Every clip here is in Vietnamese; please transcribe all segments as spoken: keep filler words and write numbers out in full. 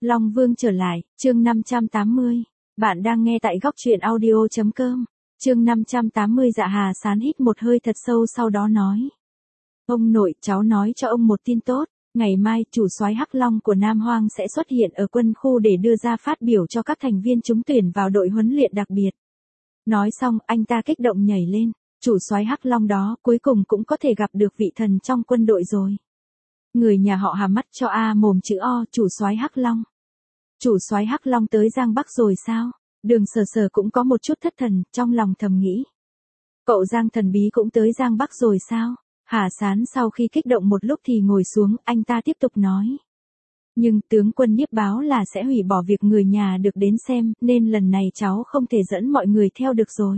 Long Vương trở lại, chương năm trăm tám mươi. Bạn đang nghe tại góc truyện audio chấm com. Chương năm trăm tám mươi. Dạ Hà Sán hít một hơi thật sâu sau đó nói. Ông nội, cháu nói cho ông một tin tốt. Ngày mai, chủ soái Hắc Long của Nam Hoang sẽ xuất hiện ở quân khu để đưa ra phát biểu cho các thành viên trúng tuyển vào đội huấn luyện đặc biệt. Nói xong, anh ta kích động nhảy lên. Chủ soái Hắc Long đó, cuối cùng cũng có thể gặp được vị thần trong quân đội rồi. Người nhà họ Hà mắt cho A mồm chữ O, chủ soái Hắc Long. Chủ soái Hắc Long tới Giang Bắc rồi sao? Đường Sở Sở cũng có một chút thất thần, trong lòng thầm nghĩ. Cậu Giang thần bí cũng tới Giang Bắc rồi sao? Hà Sán sau khi kích động một lúc thì ngồi xuống, anh ta tiếp tục nói. Nhưng tướng quân Niếp báo là sẽ hủy bỏ việc người nhà được đến xem, nên lần này cháu không thể dẫn mọi người theo được rồi.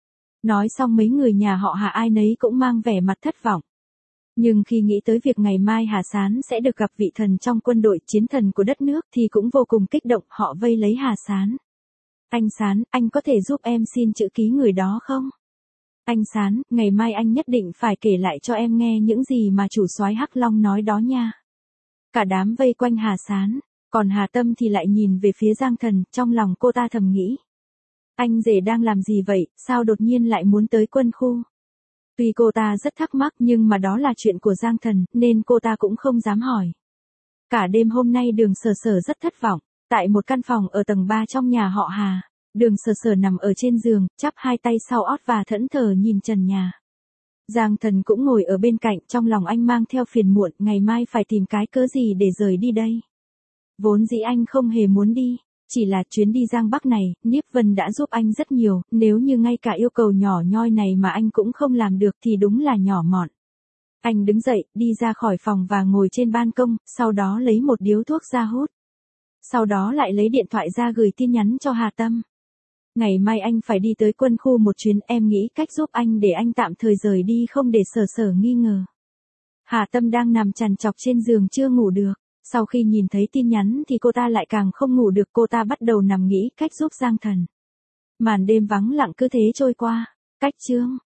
Nói xong mấy người nhà họ Hà ai nấy cũng mang vẻ mặt thất vọng. Nhưng khi nghĩ tới việc ngày mai Hà Sán sẽ được gặp vị thần trong quân đội chiến thần của đất nước thì cũng vô cùng kích động, họ vây lấy Hà Sán. Anh Sán, anh có thể giúp em xin chữ ký người đó không? Anh Sán, ngày mai anh nhất định phải kể lại cho em nghe những gì mà chủ soái Hắc Long nói đó nha. Cả đám vây quanh Hà Sán, còn Hà Tâm thì lại nhìn về phía Giang Thần, trong lòng cô ta thầm nghĩ. Anh rể đang làm gì vậy, sao đột nhiên lại muốn tới quân khu? Tuy cô ta rất thắc mắc nhưng mà đó là chuyện của Giang Thần, nên cô ta cũng không dám hỏi. Cả đêm hôm nay Đường Sở Sở rất thất vọng, tại một căn phòng ở tầng ba trong nhà họ Hà, Đường Sở Sở nằm ở trên giường, chắp hai tay sau ót và thẫn thờ nhìn trần nhà. Giang Thần cũng ngồi ở bên cạnh, trong lòng anh mang theo phiền muộn, ngày mai phải tìm cái cớ gì để rời đi đây. Vốn dĩ anh không hề muốn đi. Chỉ là chuyến đi Giang Bắc này, Niếp Vân đã giúp anh rất nhiều, nếu như ngay cả yêu cầu nhỏ nhoi này mà anh cũng không làm được thì đúng là nhỏ mọn. Anh đứng dậy, đi ra khỏi phòng và ngồi trên ban công, sau đó lấy một điếu thuốc ra hút. Sau đó lại lấy điện thoại ra gửi tin nhắn cho Hà Tâm. Ngày mai anh phải đi tới quân khu một chuyến, em nghĩ cách giúp anh để anh tạm thời rời đi không để Sở Sở nghi ngờ. Hà Tâm đang nằm trằn trọc trên giường chưa ngủ được. Sau khi nhìn thấy tin nhắn thì cô ta lại càng không ngủ được, cô ta bắt đầu nằm nghĩ cách giúp Giang Thần. Màn đêm vắng lặng cứ thế trôi qua. Cách chương